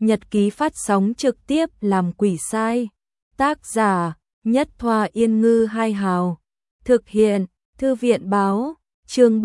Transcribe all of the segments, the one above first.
nhật ký phát sóng trực tiếp làm quỷ sai. Tác giả, Nhất Thoa Yên Ngư Hai Hào. Thực hiện, Thư viện Báo. Chương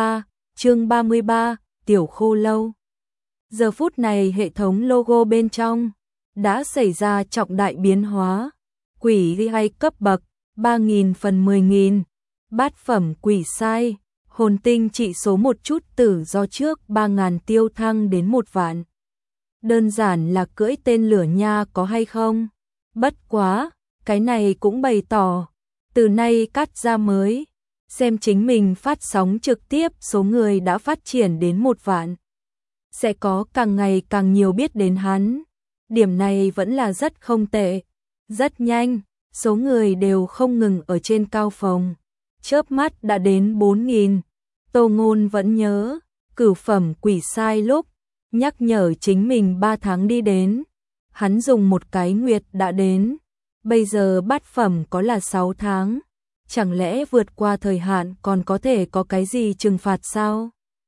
33, Tiểu Khô Lâu. Giờ phút này hệ thống logo bên trong đã xảy ra trọng đại biến hóa. Quỷ hay cấp bậc 3.000 phần 10.000. Bát phẩm quỷ sai, hồn tinh trị số một chút tử do trước 3.000 tiêu thăng đến 1 vạn. Đơn giản là cưỡi tên lửa nha có hay không? Bất quá, cái này cũng bày tỏ, từ nay cắt ra mới, xem chính mình phát sóng trực tiếp số người đã phát triển đến 1 vạn. Sẽ có càng ngày càng nhiều biết đến hắn, điểm này vẫn là rất không tệ. Rất nhanh, số người đều không ngừng ở trên cao phòng, chớp mắt đã đến 4.000. Tô Ngôn vẫn nhớ, cửu phẩm quỷ sai lúc nhắc nhở chính mình 3 tháng đi đến, hắn dùng một cái nguyệt đã đến, bây giờ bát phẩm có là 6 tháng, chẳng lẽ vượt qua thời hạn còn có thể có cái gì trừng phạt sao?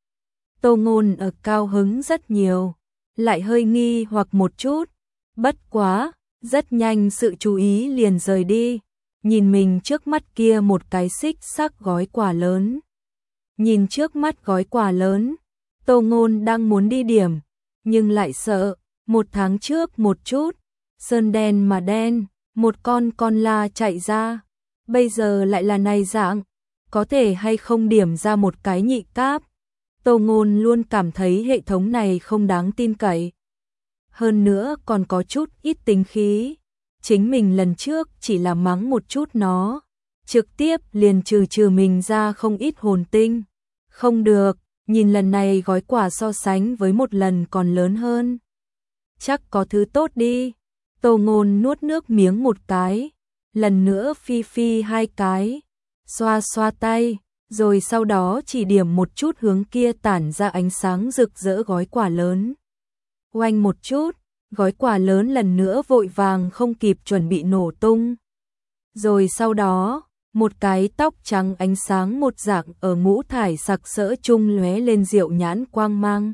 Tô Ngôn ở cao hứng rất nhiều, lại hơi nghi hoặc một chút, bất quá, rất nhanh sự chú ý liền rời đi, nhìn mình trước mắt kia một cái xích sắc gói quà lớn. Nhìn trước mắt gói quà lớn, Tô Ngôn đang muốn đi điểm, nhưng lại sợ, 1 tháng trước một chút, sơn đen mà đen, một con la chạy ra, bây giờ lại là này dạng, có thể hay không điểm ra một cái nhị cáp. Tô Ngôn luôn cảm thấy hệ thống này không đáng tin cậy. Hơn nữa còn có chút ít tính khí, chính mình lần trước chỉ là mắng một chút nó, trực tiếp liền trừ mình ra không ít hồn tinh. Không được, nhìn lần này gói quà so sánh với một lần còn lớn hơn. Chắc có thứ tốt đi. Tô Ngôn nuốt nước miếng một cái, lần nữa phi 2 cái, xoa tay, rồi sau đó chỉ điểm một chút hướng kia tản ra ánh sáng rực rỡ gói quà lớn. Oanh một chút, gói quà lớn lần nữa vội vàng không kịp chuẩn bị nổ tung. Rồi sau đó, một cái tóc trắng ánh sáng một dạng ở ngũ thải sặc sỡ chung lóe lên diệu nhãn quang mang.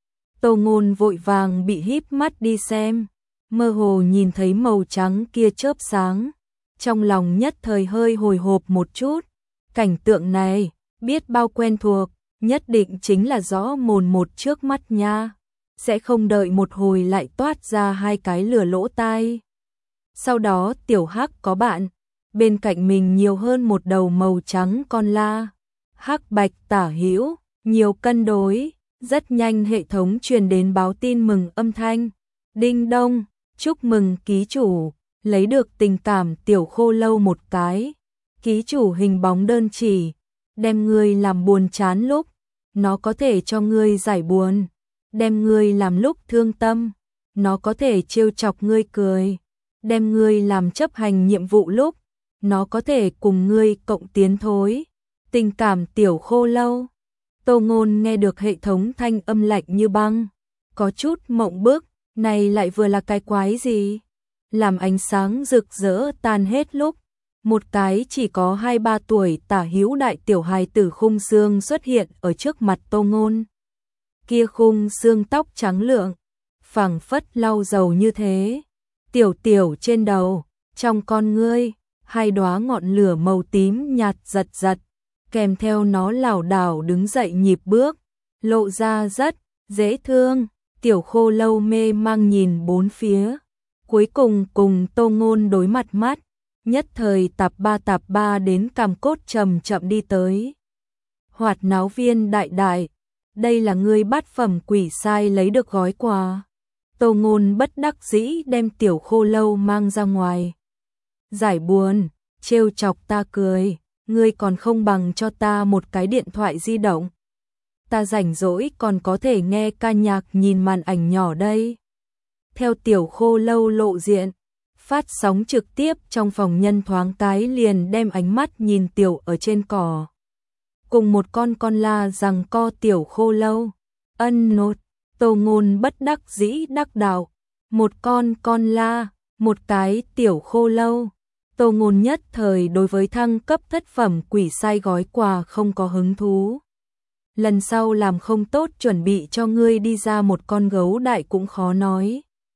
Tô Ngôn vội vàng bị híp mắt đi xem, mơ hồ nhìn thấy màu trắng kia chớp sáng, trong lòng nhất thời hơi hồi hộp một chút. Cảnh tượng này, biết bao quen thuộc, nhất định chính là rõ mồn một trước mắt nha, sẽ không đợi một hồi lại toát ra 2 cái lửa lỗ tai. Sau đó tiểu hắc có bạn, bên cạnh mình nhiều hơn một đầu màu trắng con la, hắc bạch tả hữu, nhiều cân đối, rất nhanh hệ thống truyền đến báo tin mừng âm thanh. Đinh đông, chúc mừng ký chủ, lấy được tình cảm tiểu khô lâu một cái. Ký chủ hình bóng đơn chỉ, đem ngươi làm buồn chán lúc, nó có thể cho ngươi giải buồn, đem ngươi làm lúc thương tâm, nó có thể trêu chọc ngươi cười, đem ngươi làm chấp hành nhiệm vụ lúc, nó có thể cùng ngươi cộng tiến thối. Tình cảm tiểu khô lâu. Tô Ngôn nghe được hệ thống thanh âm lạnh như băng, có chút mộng bức, này lại vừa là cái quái gì? Làm ánh sáng rực rỡ tan hết lúc, một cái chỉ có 2-3 tuổi tả hữu đại tiểu hài tử khung xương xuất hiện ở trước mặt Tô Ngôn. Kia khung xương tóc trắng lượng, phảng phất lau dầu như thế, tiểu trên đầu, trong con ngươi, 2 đóa ngọn lửa màu tím nhạt giật, kèm theo nó lảo đảo đứng dậy nhịp bước, lộ ra rất dễ thương. Tiểu khô lâu mê mang nhìn bốn phía, cuối cùng cùng Tô Ngôn đối mặt mắt, nhất thời tạp ba đến cằm cốt chậm đi tới. Hoạt náo viên đại, đây là ngươi bát phẩm quỷ sai lấy được gói quà. Tô Ngôn bất đắc dĩ đem tiểu khô lâu mang ra ngoài. Giải buồn, trêu chọc ta cười, ngươi còn không bằng cho ta một cái điện thoại di động. Ta rảnh rỗi còn có thể nghe ca nhạc nhìn màn ảnh nhỏ đây. Theo tiểu khô lâu lộ diện, phát sóng trực tiếp trong phòng nhân thoáng cái liền đem ánh mắt nhìn tiểu ở trên cỏ. Cùng một con la rằng co tiểu khô lâu. Ân nột, Tô Ngôn bất đắc dĩ đắc đạo. Một con la, một cái tiểu khô lâu. Tô Ngôn nhất thời đối với thăng cấp thất phẩm quỷ sai gói quà không có hứng thú. Lần sau làm không tốt chuẩn bị cho ngươi đi ra một con gấu đại cũng khó nói.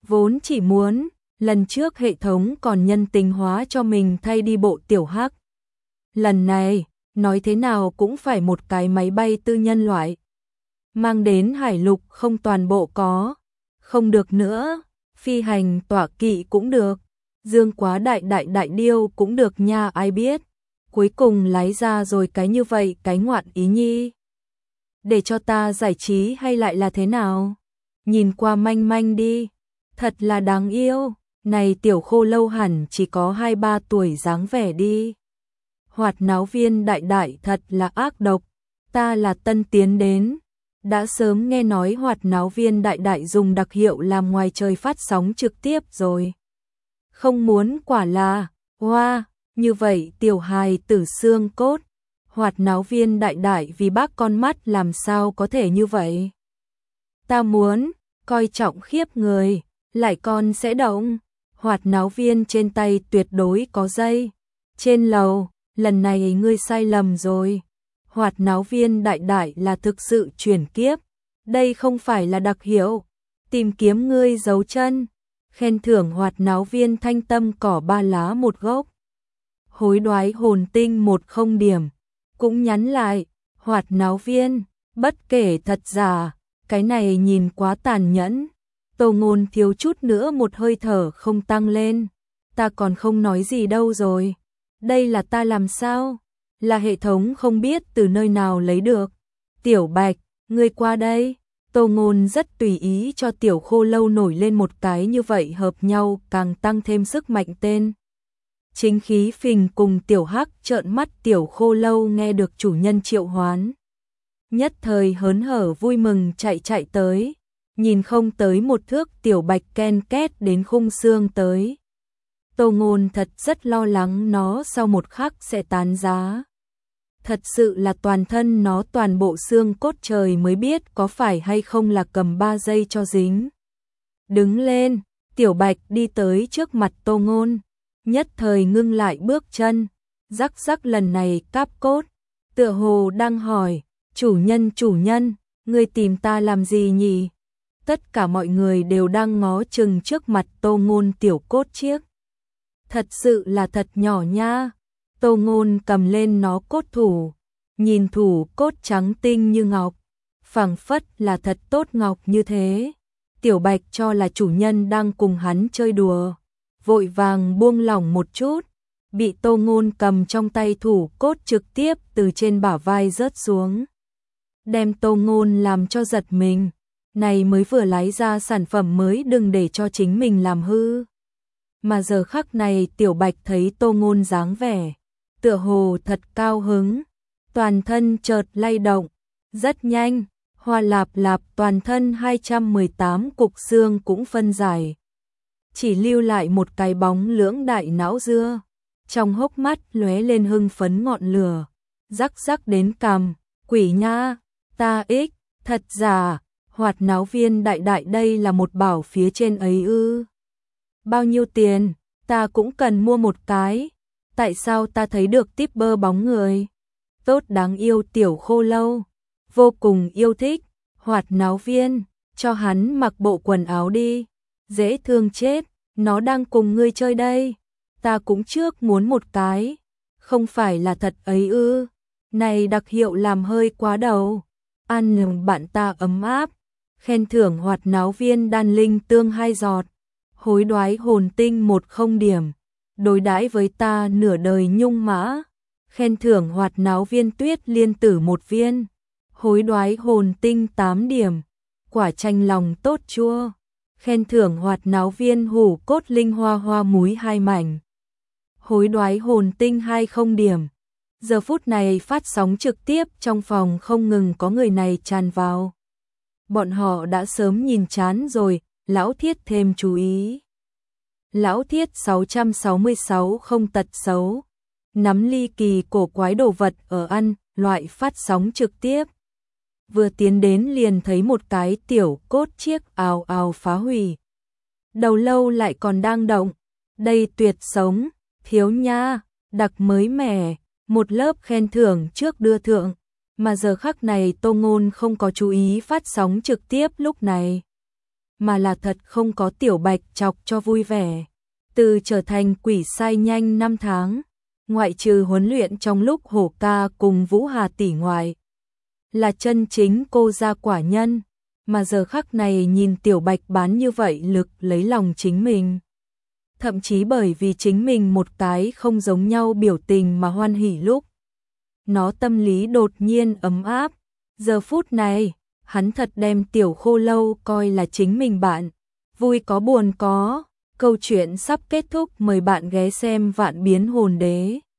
Vốn chỉ muốn, lần trước hệ thống còn nhân tính hóa cho mình thay đi bộ tiểu hắc. Lần này, nói thế nào cũng phải một cái máy bay tư nhân loại. Mang đến hải lục không toàn bộ có. Không được nữa, phi hành tọa kỵ cũng được. Dương quá đại điêu cũng được nha, ai biết. Cuối cùng lái ra rồi cái như vậy, cái ngoạn ý nhi. Để cho ta giải trí hay lại là thế nào? Nhìn qua manh manh đi. Thật là đáng yêu. Này tiểu khô lâu hẳn chỉ có 2-3 tuổi dáng vẻ đi. Hoạt náo viên đại thật là ác độc. Ta là tân tiến đến. Đã sớm nghe nói hoạt náo viên đại dùng đặc hiệu làm ngoài trời phát sóng trực tiếp rồi. Không muốn quả là, hoa, như vậy tiểu hài tử xương cốt. Hoạt náo viên đại vì bác con mắt làm sao có thể như vậy. Ta muốn, coi trọng khiếp người, lại con sẽ động. Hoạt náo viên trên tay tuyệt đối có dây. Trên lầu, lần này ngươi sai lầm rồi. Hoạt náo viên đại là thực sự chuyển kiếp. Đây không phải là đặc hiệu. Tìm kiếm ngươi giấu chân. Khen thưởng hoạt náo viên thanh tâm cỏ 3 lá 1 gốc. Hối đoái hồn tinh 10 điểm. Cũng nhắn lại, hoạt náo viên, bất kể thật giả, cái này nhìn quá tàn nhẫn. Tô Ngôn thiếu chút nữa một hơi thở không tăng lên. Ta còn không nói gì đâu rồi. Đây là ta làm sao? Là hệ thống không biết từ nơi nào lấy được. Tiểu Bạch, ngươi qua đây. Tô Ngôn rất tùy ý cho tiểu khô lâu nổi lên một cái như vậy hợp nhau càng tăng thêm sức mạnh tên. Chính khí phình cùng tiểu hắc trợn mắt tiểu khô lâu nghe được chủ nhân triệu hoán. Nhất thời hớn hở vui mừng chạy tới. Nhìn không tới một thước tiểu bạch ken két đến khung xương tới. Tô Ngôn thật rất lo lắng nó sau một khắc sẽ tán giá. Thật sự là toàn thân nó toàn bộ xương cốt trời mới biết có phải hay không là cầm 3 giây cho dính. Đứng lên, tiểu bạch đi tới trước mặt Tô Ngôn. Nhất thời ngưng lại bước chân. Rắc lần này cáp cốt. Tựa hồ đang hỏi, chủ nhân, ngươi tìm ta làm gì nhỉ? Tất cả mọi người đều đang ngó chừng trước mặt Tô Ngôn tiểu cốt chiếc. Thật sự là thật nhỏ nha. Tô Ngôn cầm lên nó cốt thủ, nhìn thủ cốt trắng tinh như ngọc, phảng phất là thật tốt ngọc như thế. Tiểu Bạch cho là chủ nhân đang cùng hắn chơi đùa, vội vàng buông lỏng một chút, bị Tô Ngôn cầm trong tay thủ cốt trực tiếp từ trên bả vai rớt xuống. Đem Tô Ngôn làm cho giật mình, này mới vừa lái ra sản phẩm mới đừng để cho chính mình làm hư. Mà giờ khắc này Tiểu Bạch thấy Tô Ngôn dáng vẻ tựa hồ thật cao hứng, toàn thân chợt lay động, rất nhanh, hoa lạp toàn thân 218 cục xương cũng phân giải. Chỉ lưu lại một cái bóng lưỡng đại não dưa, trong hốc mắt lóe lên hưng phấn ngọn lửa, rắc đến cằm, quỷ nha, ta ích, thật giả, hoạt náo viên đại đây là một bảo phía trên ấy ư. Bao nhiêu tiền, ta cũng cần mua một cái. Tại sao ta thấy được típ bơ bóng người? Tốt đáng yêu tiểu khô lâu. Vô cùng yêu thích. Hoạt náo viên. Cho hắn mặc bộ quần áo đi. Dễ thương chết. Nó đang cùng ngươi chơi đây. Ta cũng trước muốn một cái. Không phải là thật ấy ư. Này đặc hiệu làm hơi quá đầu. Ăn bạn ta ấm áp. Khen thưởng hoạt náo viên đan linh tương 2 giọt. Hối đoái hồn tinh 10 điểm. Đối đãi với ta nửa đời nhung mã. Khen thưởng hoạt náo viên tuyết liên tử 1 viên. Hối đoái hồn tinh 8 điểm. Quả chanh lòng tốt chua. Khen thưởng hoạt náo viên hủ cốt linh hoa múi 2 mảnh. Hối đoái hồn tinh 20 điểm. Giờ phút này phát sóng trực tiếp trong phòng không ngừng có người này tràn vào. Bọn họ đã sớm nhìn chán rồi, lão thiết thêm chú ý. Lão thiết 666 không tật xấu. Nắm ly kỳ cổ quái đồ vật ở ăn, loại phát sóng trực tiếp. Vừa tiến đến liền thấy một cái tiểu cốt chiếc ào phá hủy. Đầu lâu lại còn đang động. Đây tuyệt sống, thiếu nha, đặc mới mẻ, một lớp khen thưởng trước đưa thượng. Mà giờ khắc này Tô Ngôn không có chú ý phát sóng trực tiếp lúc này. mà là thật không có Tiểu Bạch chọc cho vui vẻ. Từ trở thành quỷ sai nhanh 5 tháng, ngoại trừ huấn luyện trong lúc Hổ ca cùng Vũ Hà tỷ ngoại, là chân chính cô gia quả nhân, mà giờ khắc này nhìn Tiểu Bạch bán như vậy lực lấy lòng chính mình. Thậm chí bởi vì chính mình một cái không giống nhau biểu tình mà hoan hỉ lúc. Nó tâm lý đột nhiên ấm áp, giờ phút này, hắn thật đem Tiểu Khô Lâu coi là chính mình bạn, vui có buồn có. Câu chuyện sắp kết thúc, mời bạn ghé xem Vạn Biến Hồn Đế.